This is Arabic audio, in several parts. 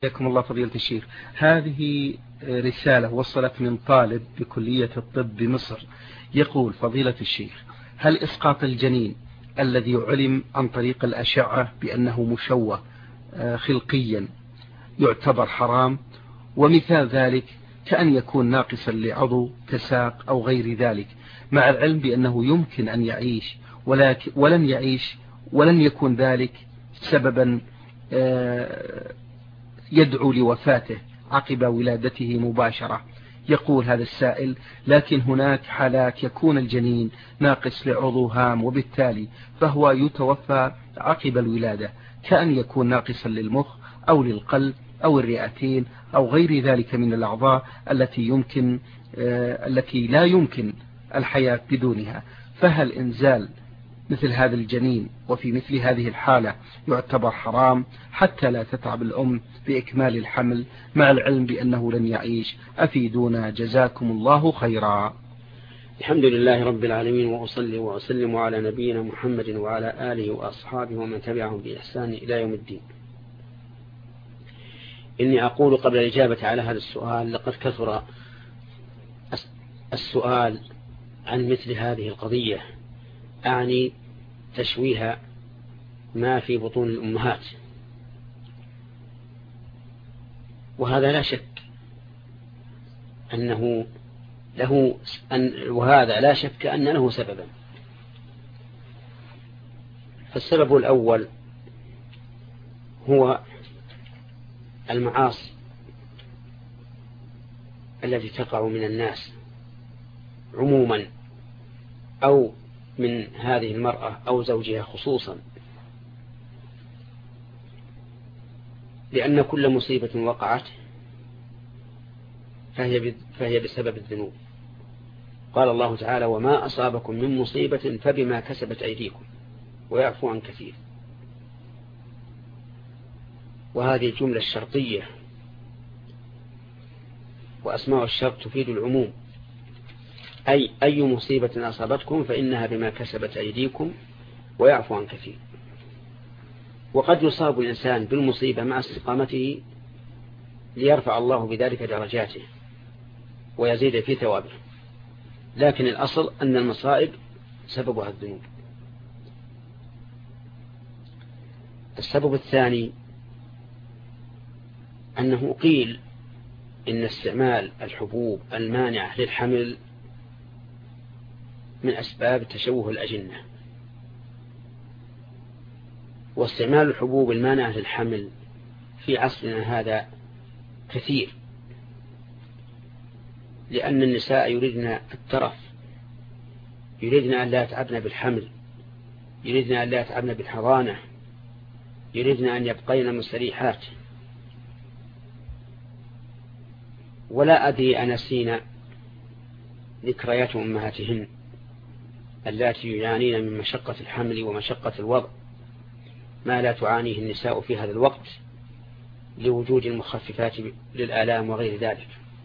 حياكم الله فضيلة الشيخ. هذه رسالة وصلت من طالب بكلية الطب بمصر، يقول: فضيلة الشيخ، هل إسقاط الجنين الذي علم عن طريق الأشعة بأنه مشوه خلقيا يعتبر حرام؟ ومثال ذلك كأن يكون ناقصا لعضو كساق أو غير ذلك، مع العلم بأنه يمكن أن يعيش ولن يكون ذلك سببا يدعو لوفاته عقب ولادته مباشرة. يقول هذا السائل: لكن هناك حالات يكون الجنين ناقص لعضو هام، وبالتالي فهو يتوفى عقب الولادة، كأن يكون ناقصا للمخ أو للقلب أو الرئتين أو غير ذلك من الأعضاء التي لا يمكن الحياة بدونها. فهل إنزال مثل هذا الجنين وفي مثل هذه الحالة يعتبر حرام حتى لا تتعب الأم بإكمال الحمل، مع العلم بأنه لن يعيش؟ أفيدونا جزاكم الله خيرا. الحمد لله رب العالمين، وأصلي وأسلم على نبينا محمد وعلى آله وأصحابه ومن تبعهم بإحسان إلى يوم الدين. إني أقول قبل الإجابة على هذا السؤال: لقد كثر السؤال عن مثل هذه القضية، أعني تشويه ما في بطون الأمهات، وهذا لا شك أنه له سببا. فالسبب الأول هو المعاصي التي تقع من الناس عموما، أو من هذه المرأة أو زوجها خصوصا، لأن كل مصيبة وقعت فهي بسبب الذنوب. قال الله تعالى: وما أصابكم من مصيبة فبما كسبت أيديكم ويعفو عن كثير. وهذه الجملة الشرطية، وأسماء الشرط تفيد العموم، أي مصيبة أصابتكم فإنها بما كسبت أيديكم ويعفو عن كثير. وقد يصاب الإنسان بالمصيبة مع استقامته ليرفع الله بذلك درجاته ويزيد في ثوابه، لكن الأصل أن المصائب سببها الذنوب. السبب الثاني أنه قيل إن استعمال الحبوب المانعة للحمل من أسباب تشوه الأجنة. واستعمال الحبوب المانعة للحمل في عصرنا هذا كثير، لأن النساء يريدن الترف، يريدن أن لا يتعبن بالحمل، يريدن أن لا يتعبن بالحضانة، يريدن أن يبقين مستريحات. ولا أدري أنسين ذكريات أمهاتهن التي يعانين من مشقة الحمل ومشقة الوضع ما لا تعانيه النساء في هذا الوقت لوجود المخففات للآلام وغير ذلك.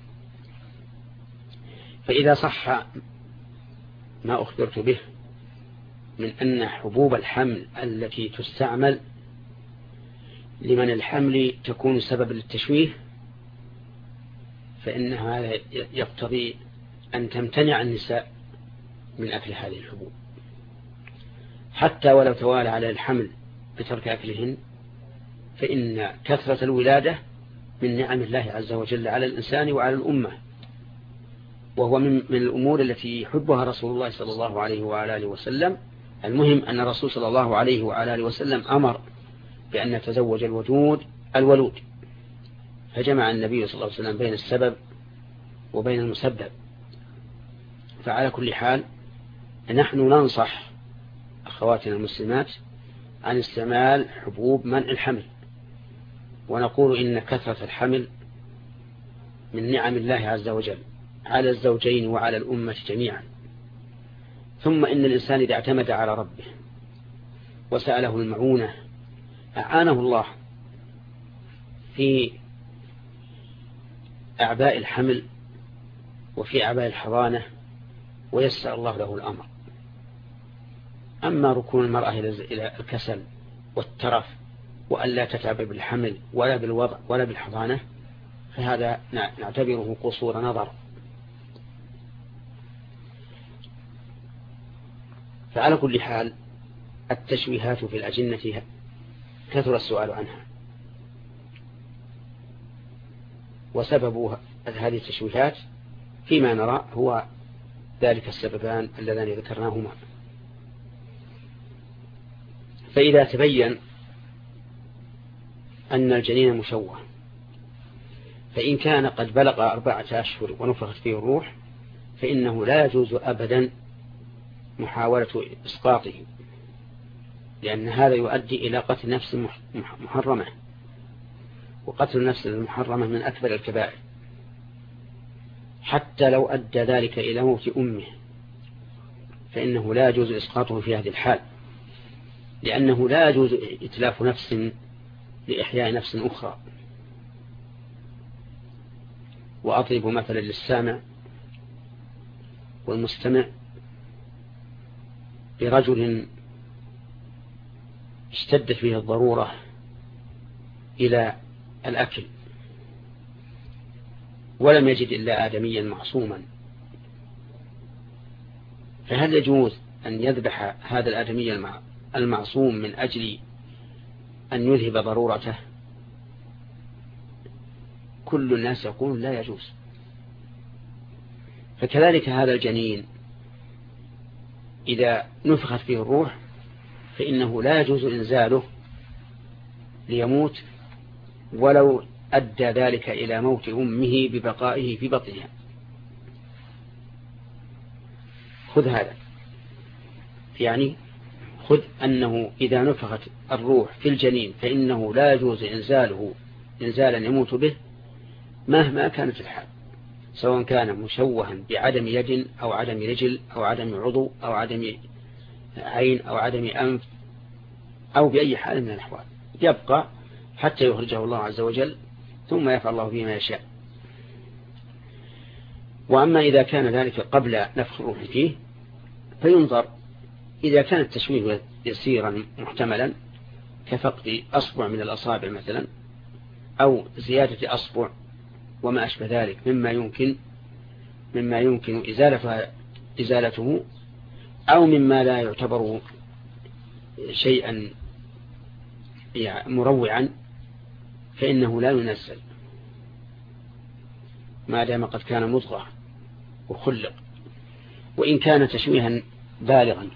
فإذا صح ما أخبرت به من أن حبوب الحمل التي تستعمل لمن الحمل تكون سبب للتشويه، فإن هذا يقتضي أن تمتنع النساء من أكل هذه الحبوب، حتى ولو توالى على الحمل بترك أكلهن، فإن كثرة الولادة من نعم الله عز وجل على الإنسان وعلى الأمة، وهو من الأمور التي يحبها رسول الله صلى الله عليه وعلى آله وسلم. المهم أن الرسول صلى الله عليه وعلى آله وسلم أمر بأن نتزوج الولود، فجمع النبي صلى الله عليه وسلم بين السبب وبين المسبب. فعلى كل حال نحن ننصح أخواتنا المسلمات عن استعمال حبوب منع الحمل، ونقول إن كثرة الحمل من نعم الله عز وجل على الزوجين وعلى الأمة جميعا. ثم إن الإنسان إذا اعتمد على ربه وسأله المعونة أعانه الله في أعباء الحمل وفي أعباء الحضانة، ويسر الله له الأمر. أما ركون المرأة إلى الكسل والترف وأن لا تتعب بالحمل ولا بالوضع ولا بالحضانة، فهذا نعتبره قصور نظر. فعلى كل حال التشويهات في الأجنة كثر السؤال عنها، وسبب هذه التشويهات فيما نرى هو ذلك السببان اللذان ذكرناهما. فإذا تبين أن الجنين مشوه، فإن كان قد بلغ 4 أشهر ونفخت فيه الروح، فإنه لا يجوز أبدا محاولة إسقاطه، لأن هذا يؤدي إلى قتل نفس محرمة، وقتل النفس المحرمة من أكبر الكبائر، حتى لو أدى ذلك إلى موت أمه فإنه لا يجوز إسقاطه في هذه الحال، لأنه لا يجوز إتلاف نفس لإحياء نفس أخرى. وأضرب مثلا للسامع والمستمع برجل اشتدت فيه الضرورة إلى الأكل ولم يجد إلا آدميا معصوما، فهل يجوز أن يذبح هذا الآدمي المعصوم من أجل أن يذهب ضرورته؟ كل الناس يقول لا يجوز. فكذلك هذا الجنين إذا نفخت فيه الروح فإنه لا يجوز إنزاله ليموت ولو أدى ذلك إلى موت أمه ببقائه في بطنها. خذ هذا، يعني خذ أنه إذا نفخت الروح في الجنين فإنه لا يجوز إنزاله إنزالا يموت به مهما كانت الحال، سواء كان مشوها بعدم يد أو عدم رجل أو عدم عضو أو عدم عين أو عدم أنف أو بأي حال من الأحوال، يبقى حتى يخرجه الله عز وجل ثم يفعل الله فيه ما يشاء. وأما إذا كان ذلك قبل نفخ الروح فيه فينظر، إذا كان التشويه يسيرا محتملا كفقد أصبع من الأصابع مثلا أو زيادة أصبع وما أشبه ذلك مما يمكن إزالته أو مما لا يعتبر شيئا مروعا، فإنه لا ينزل ما دام قد كان مضغة وخلق. وإن كان تشويها بالغا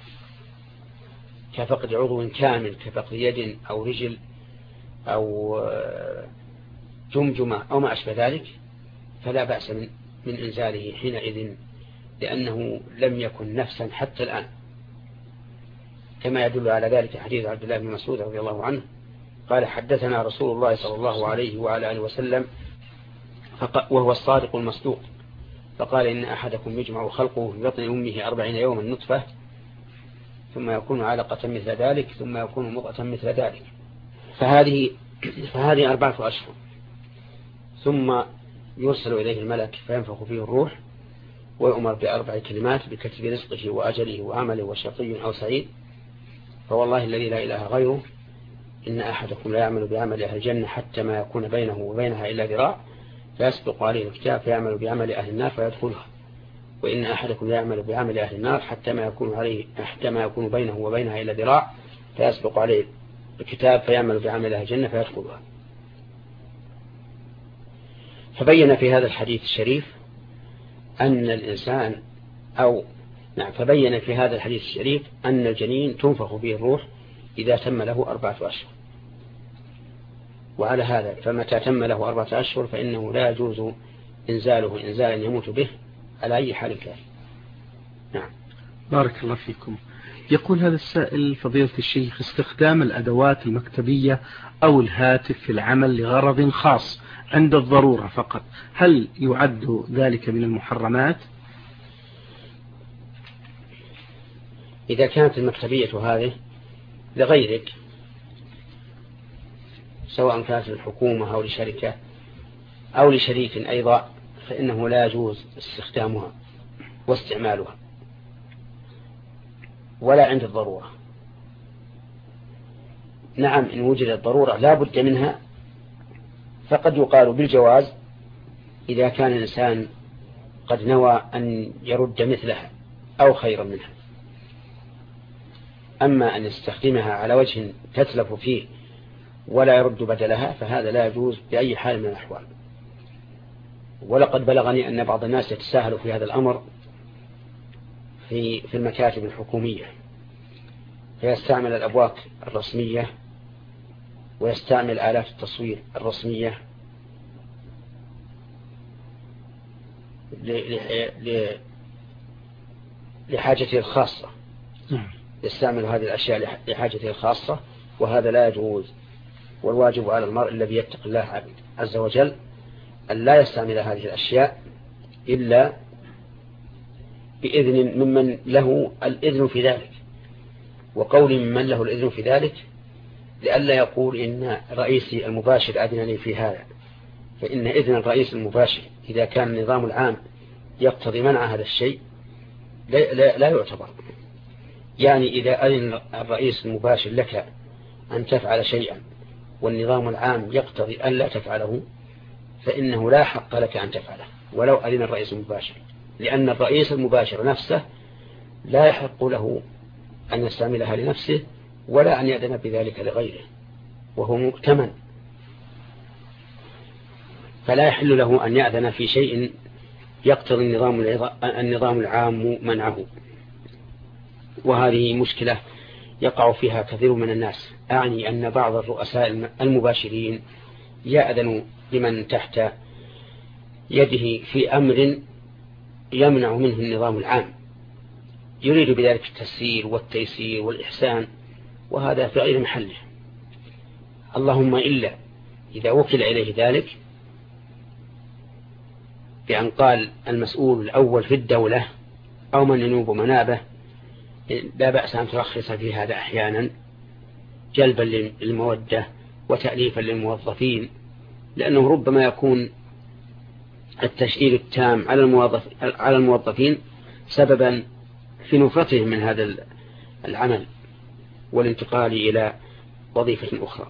كفقد عضو كامل كفقد يد أو رجل أو جمجمة أو ما أشبه ذلك فلا بأس من إنزاله حينئذ، لأنه لم يكن نفسا حتى الآن، كما يدل على ذلك حديث عبد الله بن مسعود رضي الله عنه قال حدثنا رسول الله صلى الله عليه وعلى آله وسلم وهو الصادق المصدوق، فقال إن أحدكم يجمع خلقه في بطن أمه 40 يوما نطفة ثم يكون علقة مثل ذلك ثم يكون مضغة مثل ذلك، فهذه 4 أشهر، ثم يرسل إليه الملك فينفخ فيه الروح ويؤمر ب4 كلمات بكتب رزقه وأجله وعمله وشقي أو سعيد. فوالله الذي لا إله غيره إن أحدكم لا يعمل بعمل أهل الجنة حتى ما يكون بينه وبينها إلا ذراع فيسبق عليه الكتاب فيعمل بعمل أهل النار فيدخلها، وإن أحدكم لا يعمل بعمل أهل النار حتى ما يكون بينه وبينها إلا ذراع فيسبق عليه الكتاب فيعمل بعمل أهل الجنة فيدخلها. فبين في هذا الحديث الشريف أن الإنسان فبين في هذا الحديث الشريف أن الجنين تنفخ فيه الروح إذا تم له 4 أشهر، وعلى هذا فمتى تم له 4 أشهر فإنه لا يجوز إنزاله إنزالا يموت به على أي حال كان. نعم. بارك الله فيكم. يقول هذا السائل فضيلة الشيخ استخدام الأدوات المكتبية أو الهاتف في العمل لغرض خاص عند الضرورة فقط، هل يعد ذلك من المحرمات؟ إذا كانت المكتبية هذه لغيرك سواء كانت الحكومة أو لشركة أو لشريك أيضا فإنه لا يجوز استخدامها واستعمالها ولا عند الضرورة. نعم إن وجدت ضرورة لا بد منها فقد يقال بالجواز إذا كان الإنسان قد نوى أن يرد مثلها أو خيرا منها. أما أن يستخدمها على وجه تتلف فيه ولا يرد بدلها فهذا لا يجوز بأي حال من الأحوال. ولقد بلغني أن بعض الناس يتساهل في هذا الأمر في المكاتب الحكومية، فيستعمل الأبواق الرسمية ويستعمل آلات التصوير الرسمية لحاجته الخاصة، يستعمل هذه الأشياء لحاجته الخاصة، وهذا لا يجوز. والواجب على المرء الذي يتقي الله عز وجل أن لا يستعمل هذه الأشياء إلا بإذن ممن له الإذن في ذلك. وقول ممن له الإذن في ذلك لئلا يقول إن رئيسي المباشر أذن لي في هذا، فإن إذن الرئيس المباشر إذا كان النظام العام يقتضي منع هذا الشيء لا يعتبر. يعني إذا أذن الرئيس المباشر لك أن تفعل شيئا والنظام العام يقتضي أن لا تفعله فإنه لا حق لك أن تفعله ولو أذن الرئيس المباشر، لأن الرئيس المباشر نفسه لا يحق له أن يستعملها لنفسه ولا أن يأذن بذلك لغيره، وهو مؤتمن، فلا يحل له أن يأذن في شيء يقتضي النظام العام منعه. وهذه مشكلة يقع فيها كثير من الناس، أعني أن بعض الرؤساء المباشرين يأذن لمن تحت يده في أمر يمنع منه النظام العام، يريد بذلك التسهيل والتيسير والإحسان، وهذا في غير محله. اللهم إلا إذا وكل إليه ذلك بأن قال المسؤول الأول في الدولة أو من ينوب منابه لا بأس أن ترخص في هذا أحيانا جلبا للمودة وتأليفا للموظفين، لأنه ربما يكون التشديد التام على الموظفين سببا في نفرتهم من هذا العمل والانتقال إلى وظيفة أخرى.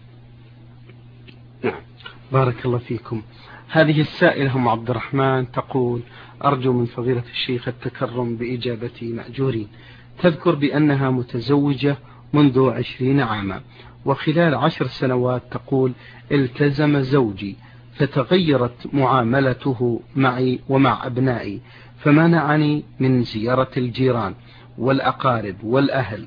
نعم. بارك الله فيكم. هذه السائلة أم عبد الرحمن تقول: أرجو من فضيلة الشيخ التكرم بإجابتي مأجورين. تذكر بأنها متزوجة منذ 20 عاما، وخلال 10 سنوات تقول التزم زوجي فتغيرت معاملته معي ومع أبنائي، فمنعني من زيارة الجيران والأقارب والأهل،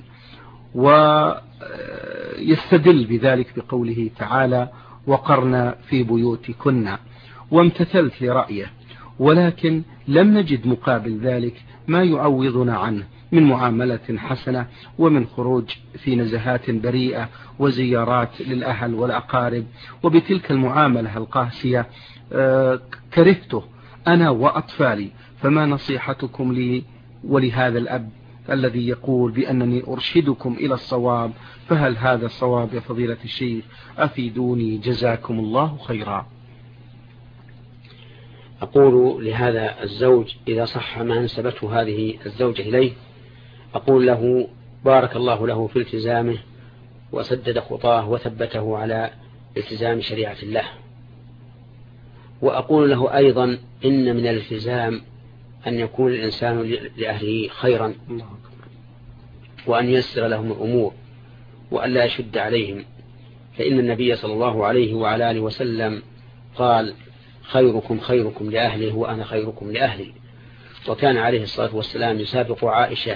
ويستدل بذلك بقوله تعالى: وقرنا في بيوتكن، وامتثلت لرأيه، ولكن لم نجد مقابل ذلك ما يعوضنا عنه من معاملة حسنة ومن خروج في نزهات بريئة وزيارات للأهل والأقارب. وبتلك المعاملة القاسية كرهته أنا وأطفالي، فما نصيحتكم لي ولهذا الأب الذي يقول بأنني أرشدكم إلى الصواب؟ فهل هذا الصواب يا فضيلة الشيخ؟ أفيدوني جزاكم الله خيرا. أقول لهذا الزوج إذا صح ما نسبته هذه الزوجة إليه، أقول له: بارك الله له في التزامه وسدد خطاه وثبته على التزام شريعة الله. وأقول له أيضا: إن من الالتزام أن يكون الإنسان لأهله خيرا، وأن ييسر لهم الأمور وأن لا يشد عليهم، فإن النبي صلى الله عليه وعلى آله وسلم قال: خيركم خيركم لأهله وأنا خيركم لأهلي. وكان عليه الصلاة والسلام يسابق عائشة،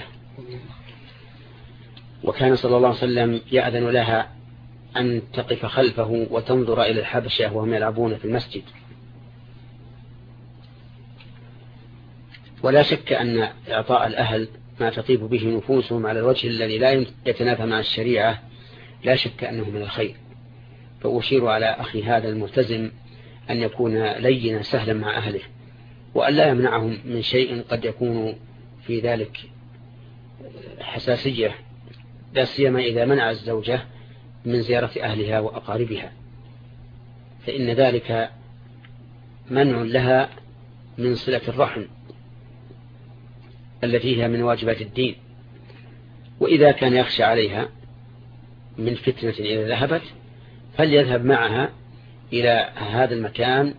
وكان صلى الله عليه وسلم يأذن لها أن تقف خلفه وتنظر إلى الحبشة وهم يلعبون في المسجد. ولا شك أن إعطاء الأهل ما تطيب به نفوسهم على الوجه الذي لا يتنافى مع الشريعة لا شك أنه من الخير. فأشير على أخي هذا الملتزم أن يكون لينا سهلا مع أهله، وأن لا يمنعهم من شيء قد يكون في ذلك حساسية، لا سيما إذا منع الزوجة من زيارة أهلها وأقاربها، فإن ذلك منع لها من صلة الرحم التي هي من واجبات الدين. وإذا كان يخشى عليها من فتنة إذا ذهبت فليذهب معها إلى هذا المكان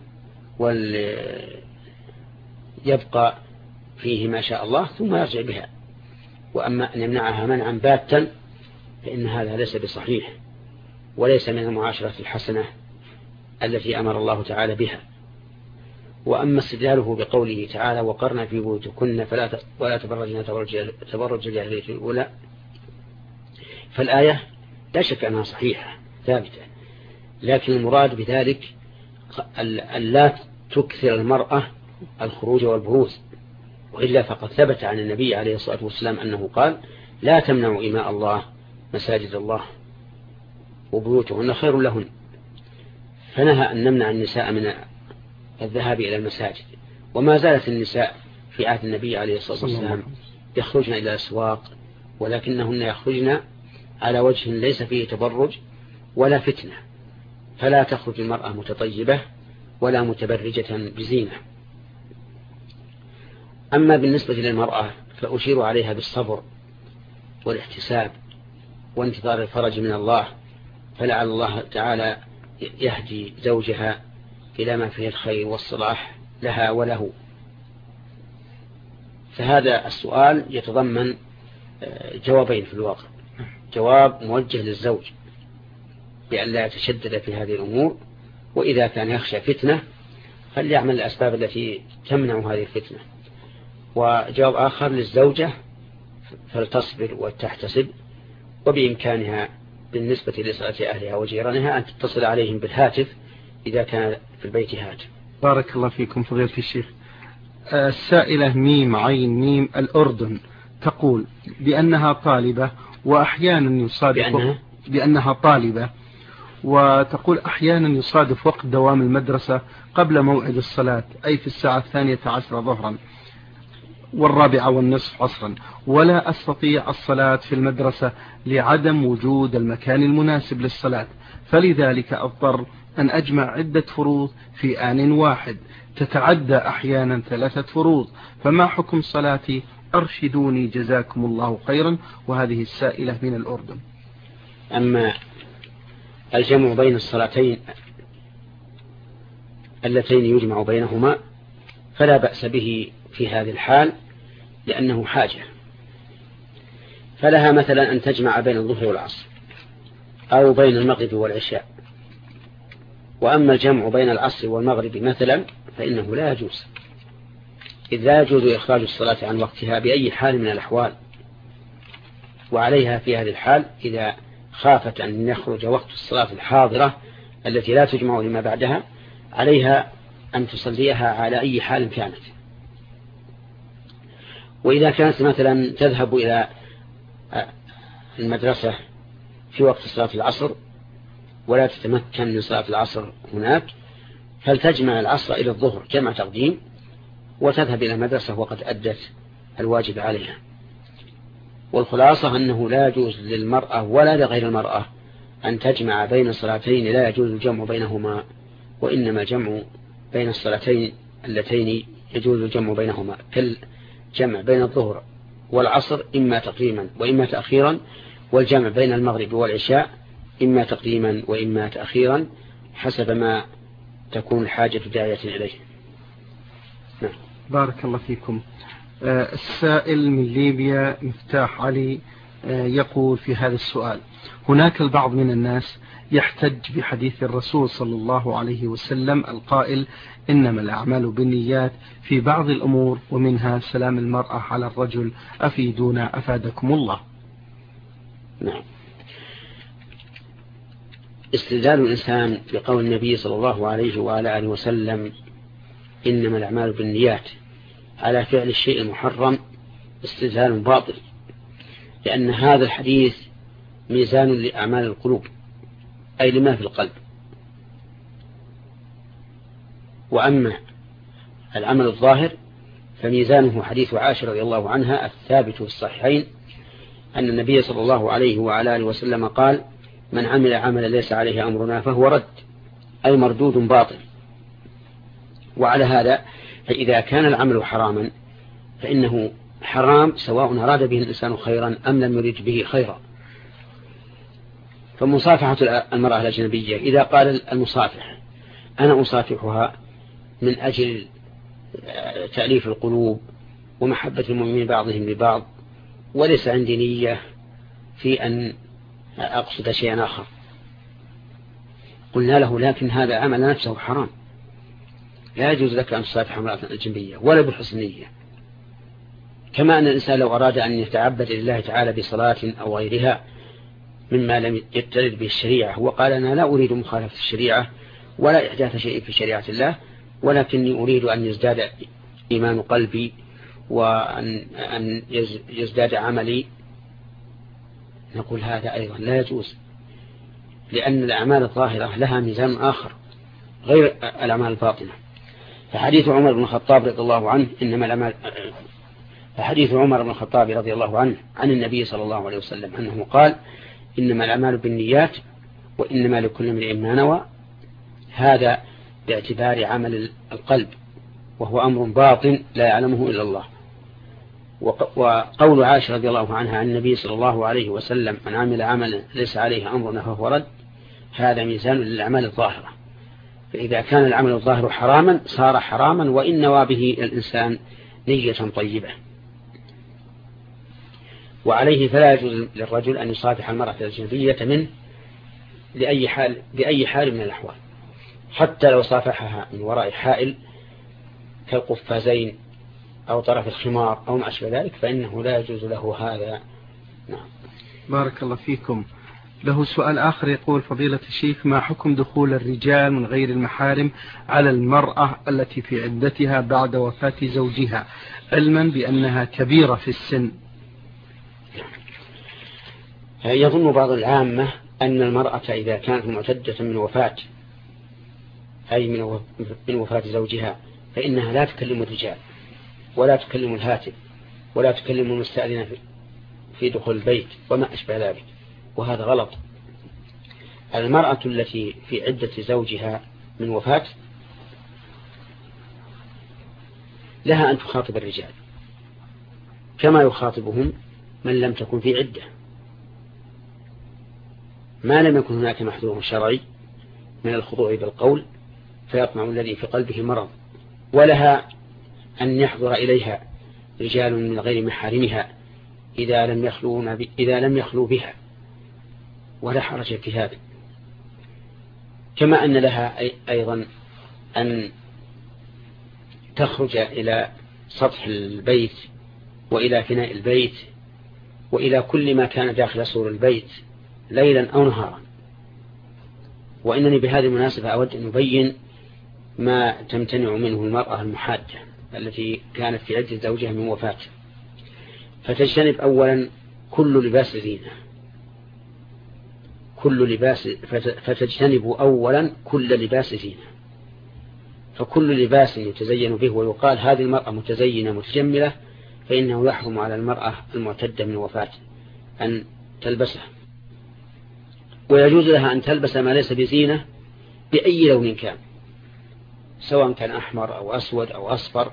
وليبقى فيه ما شاء الله ثم يرجع بها. وأما أن يمنعها منعا باتا فإن هذا ليس بصحيح وليس من المعاشرة الحسنة التي أمر الله تعالى بها. وأما استدلاله بقوله تعالى وقرن في بيوتكن ولا تبرجن تبرج الجاهلية الأولى، فالآية لا شك أنها صحيحة ثابتة، لكن المراد بذلك أن لا تكثر المرأة الخروج والبروز، وإلا فقد ثبت عن النبي عليه الصلاة والسلام أنه قال لا تمنعوا إماء الله مساجد الله وبيوتهن خير لهن، فنهى أن نمنع النساء من الذهاب إلى المساجد. وما زالت النساء في عهد النبي عليه الصلاة والسلام يخرجن إلى الأسواق، ولكنهن يخرجن على وجه ليس فيه تبرج ولا فتنة، فلا تخرج المرأة متطيبة ولا متبرجة بزينة. أما بالنسبة للمرأة فأشير عليها بالصبر والاحتساب وانتظار الفرج من الله، فلعل الله تعالى يهدي زوجها إلى ما فيه الخير والصلاح لها وله. فهذا السؤال يتضمن جوابين في الواقع: جواب موجه للزوج بأن لا يتشدد في هذه الأمور، وإذا كان يخشى فتنة فليعمل الأسباب التي تمنع هذه الفتنة. وجواب آخر للزوجة فلتصبر وتحتسب، وبإمكانها بالنسبة لصلة أهلها وجيرانها أن تتصل عليهم بالهاتف إذا كان في البيت هاتف. بارك الله فيكم فضيلة الشيخ. السائلة ميم عين ميم الأردن تقول بأنها طالبة وأحيانا يصادف بأنها طالبة، وتقول أحيانا يصادف وقت دوام المدرسة قبل موعد الصلاة، أي في الساعة 12 ظهرا و14:30 عصرا، ولا أستطيع الصلاة في المدرسة لعدم وجود المكان المناسب للصلاة، فلذلك أضطر أن أجمع عدة فروض في آن واحد تتعدى أحيانا 3 فروض، فما حكم صلاتي؟ أرشدوني جزاكم الله خيرا. وهذه السائلة من الأردن. أما الجمع بين الصلاتين اللتين يجمع بينهما فلا بأس به في هذه الحال، لأنه حاجة، فلها مثلا أن تجمع بين الظهر والعصر أو بين المغرب والعشاء. وأما الجمع بين العصر والمغرب مثلا فإنه لا يجوز، إذ لا يجوز إخراج الصلاة عن وقتها بأي حال من الأحوال. وعليها في هذه الحال إذا خافت أن يخرج وقت الصلاة الحاضرة التي لا تجمع لما بعدها، عليها أن تصليها على أي حال كانت. وإذا كانت مثلا تذهب إلى المدرسة في وقت صلاة العصر ولا تتمكن من صلاة العصر هناك، فلتجمع العصر إلى الظهر جمع تقديم، وتذهب إلى المدرسة وقد أدت الواجب عليها. والخلاصة أنه لا يجوز للمرأة ولا لغير المرأة أن تجمع بين صلاتين لا يجوز الجمع بينهما، وإنما الجمع بين الصلاتين اللتين يجوز الجمع بينهما، كالجمع بين الظهر والعصر إما تقديما وإما تأخيرا، والجمع بين المغرب والعشاء إما تقديما وإما تأخيرا حسب ما تكون الحاجة داعية إليه. نعم. بارك الله فيكم. السائل من ليبيا مفتاح علي يقول في هذا السؤال: هناك البعض من الناس يحتج بحديث الرسول صلى الله عليه وسلم القائل إنما الأعمال بالنيات في بعض الأمور ومنها سلام المرأة على الرجل، أفيدونا أفادكم الله. نعم. استدلال الإنسان بقول النبي صلى الله عليه وعلى آله وسلم إنما الأعمال بالنيات على فعل الشيء المحرم استدلال باطل، لأن هذا الحديث ميزان لأعمال القلوب، أي لما في القلب. وأما العمل الظاهر فميزانه حديث عائشة رضي الله عنها الثابت في الصحيحين أن النبي صلى الله عليه وعلى آله وسلم قال: من عمل عملا ليس عليه أمرنا فهو رد، أي مردود باطل. وعلى هذا فإذا كان العمل حراما فإنه حرام سواء أراد به الإنسان خيرا أم لم يرد به خيرا. فمصافحة المرأة الأجنبية إذا قال المصافح أنا أصافحها من أجل تأليف القلوب ومحبة المؤمنين بعضهم لبعض وليس عندي نية في أن أقصد شيئا آخر، قلنا له لكن هذا عمل نفسه حرام، لا يجوز لك أن تصافح امرأة أجنبية ولا بحسن نية. كما أن الإنسان لو أراد أن يتعبد لله تعالى بصلاة أو غيرها مما لم يترد به الشريعة وقال أنا لا أريد مخالفة الشريعة ولا إحداث شيء في شريعة الله، ولكني أريد أن يزداد إيمان قلبي وأن يزداد عملي، نقول هذا أيضا لا يجوز، لأن الأعمال الظاهرة لها ميزان آخر غير الأعمال الباطنة. فحديث عمر بن الخطاب رضي الله عنه فحديث عمر بن الخطاب رضي الله عنه عن النبي صلى الله عليه وسلم أنه قال إنما الأعمال بالنيات وإنما لكل امرئ ما نوى، هذا باعتبار عمل القلب وهو أمر باطن لا يعلمه إلا الله. وقول عائشة رضي الله عنها عن النبي صلى الله عليه وسلم من عمل عملا ليس عليه أمرنا فهو رد، هذا ميزان للأعمال الظاهرة، فإذا كان العمل الظاهر حراما صار حراما وإن نوى به الإنسان نية طيبة. وعليه فلا يجوز للرجل أن يصافح المرأة الأجنبية منه بأي حال من الأحوال، حتى لو صافحها من وراء حائل كالقفازين أو طرف الخمار أو ما أشبه ذلك فإنه لا يجوز له هذا. نعم. بارك الله فيكم. له سؤال آخر يقول فضيلة الشيخ ما حكم دخول الرجال من غير المحارم على المرأة التي في عدتها بعد وفاة زوجها علما بأنها كبيرة في السن؟ يظن بعض العامة أن المرأة إذا كانت معتدة من وفاة أي من وفاة زوجها فإنها لا تكلم الرجال ولا تكلم الهاتف ولا تكلم المستأذنة في دخول البيت وما أشبه ذلك، وهذا غلط. المرأة التي في عدة زوجها من وفاة لها أن تخاطب الرجال كما يخاطبهم من لم تكن في عدة ما لم يكن هناك محذور شرعي من الخضوع بالقول فيطمع الذي في قلبه مرض، ولها أن يحضر إليها رجال من غير محارمها إذا لم يخلوا بها ولا حرج في هذا. كما أن لها أيضا أن تخرج إلى سطح البيت وإلى فناء البيت وإلى كل ما كان داخل سور البيت ليلا أو نهارا. وإنني بهذه المناسبة أود أن أبين ما تمتنع منه المرأة المحادة التي كانت في عدة زوجها من وفاة، فتجتنب أولا كل لباس زينة، فتجتنب أولا كل لباس زينة، فكل لباس يتزين به ويقال هذه المرأة متزينة متجملة فإنه يحرم على المرأة المعتدة من وفاة أن تلبسه. ويجوز لها أن تلبس ما ليس بزينة بأي لون كان سواء كان أحمر أو أسود أو أصفر.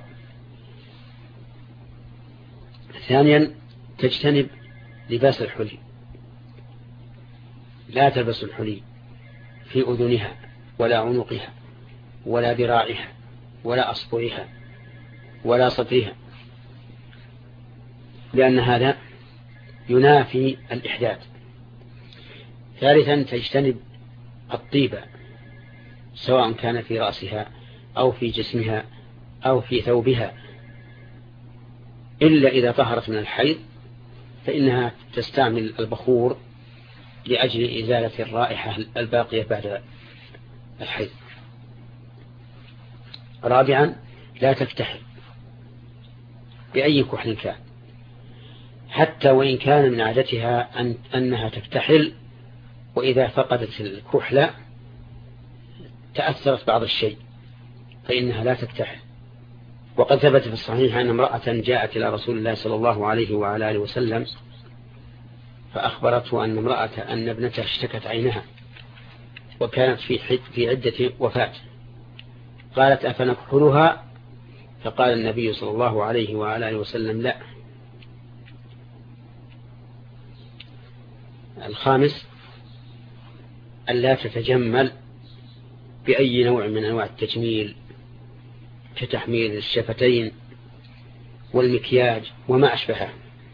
ثانيا تجتنب لباس الحلي، لا تلبس الحلي في أذنها ولا عنقها ولا ذراعها ولا أصبعها ولا صدرها لأن هذا ينافي الإحداث. ثالثا تجتنب الطيبة سواء كان في رأسها أو في جسمها أو في ثوبها إلا إذا طهرت من الحيض فإنها تستعمل البخور لأجل إزالة الرائحة الباقية بعد الحيض. رابعا لا تكتحل بأي كحل كان حتى وإن كان من عادتها أنها تكتحل، وإذا فقدت الكحل تأثرت بعض الشيء فإنها لا تكتحل. وقد ثبت في الصحيح أن امرأة جاءت إلى رسول الله صلى الله عليه وعلى آله وسلم فأخبرته أن ابنتها اشتكت عينها وكانت في عدة وفاة، قالت أفنكحلها؟ فقال النبي صلى الله عليه وعلى آله وسلم لا. الخامس ألا تتجمل بأي نوع من أنواع التجميل كتحميل الشفتين والمكياج وما أشبهه.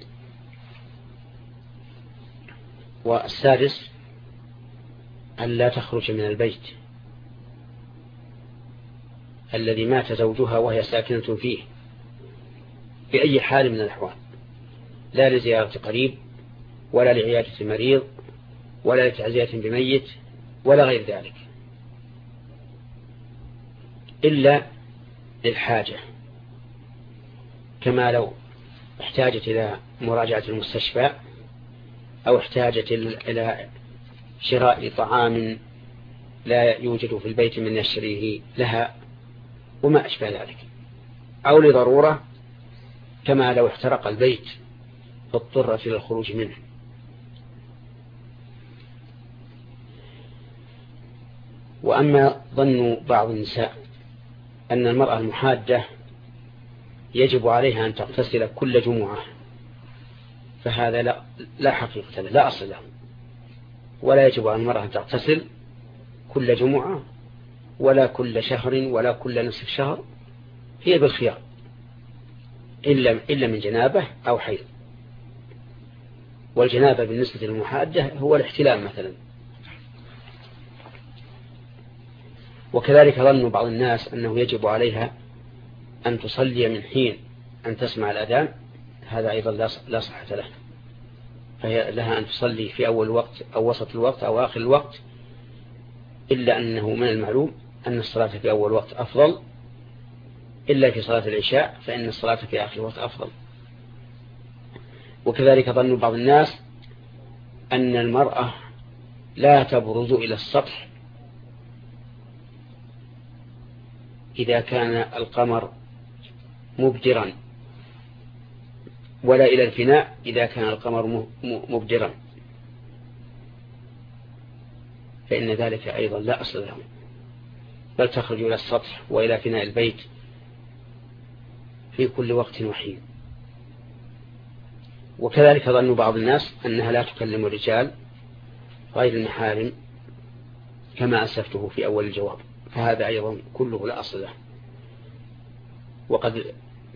والسادس ألا تخرج من البيت الذي مات زوجها وهي ساكنة فيه بأي حال من الأحوال، لا لزيارة قريب ولا لعيادة مريض ولا لتعزية بميت ولا غير ذلك، إلا للحاجة، كما لو احتاجت إلى مراجعة المستشفى أو احتاجت إلى شراء طعام لا يوجد في البيت من يشتريه لها وما أشبه ذلك، أو لضرورة كما لو احترق البيت فاضطرت إلى الخروج منه. وأما ظن بعض النساء أن المرأة المحادة يجب عليها أن تغتسل كل جمعة، فهذا لا حقيقة له، لا أصل له، ولا يجب على المرأة أن تغتسل كل جمعة ولا كل شهر ولا كل نصف شهر، هي بالخيار إلا من جنابه أو حيض. والجنابة بالنسبة للمحادة هو الاحتلام مثلا. وكذلك ظن بعض الناس أنه يجب عليها أن تصلي من حين أن تسمع الأذان، هذا أيضا لا صحة له، فهي لها أن تصلي في أول الوقت أو وسط الوقت أو آخر الوقت، إلا أنه من المعلوم أن الصلاة في أول وقت أفضل، إلا في صلاة العشاء فإن الصلاة في آخر الوقت أفضل. وكذلك ظن بعض الناس أن المرأة لا تبرز إلى السطح إذا كان القمر مبدرا، ولا إلى الفناء إذا كان القمر مبدرا، فإن ذلك أيضا لا أصل له، بل تخرج إلى السطح وإلى فناء البيت في كل وقت وحين. وكذلك ظن بعض الناس أنها لا تكلم الرجال غير المحارم كما أسفته في أول الجواب، فهذا أيضا كله لا أصل له. وقد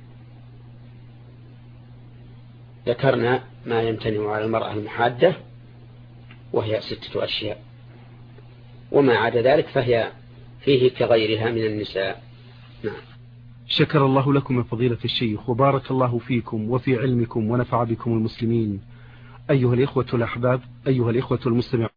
ذكرنا ما يمتنع على المرأة المحادة وهي 6 أشياء، وما عدا ذلك فهي فيه كغيرها من النساء. نعم. شكر الله لكم يا فضيلة الشيخ، وبارك الله فيكم وفي علمكم ونفع بكم المسلمين. أيها الإخوة الأحباب، أيها الإخوة المستمعون.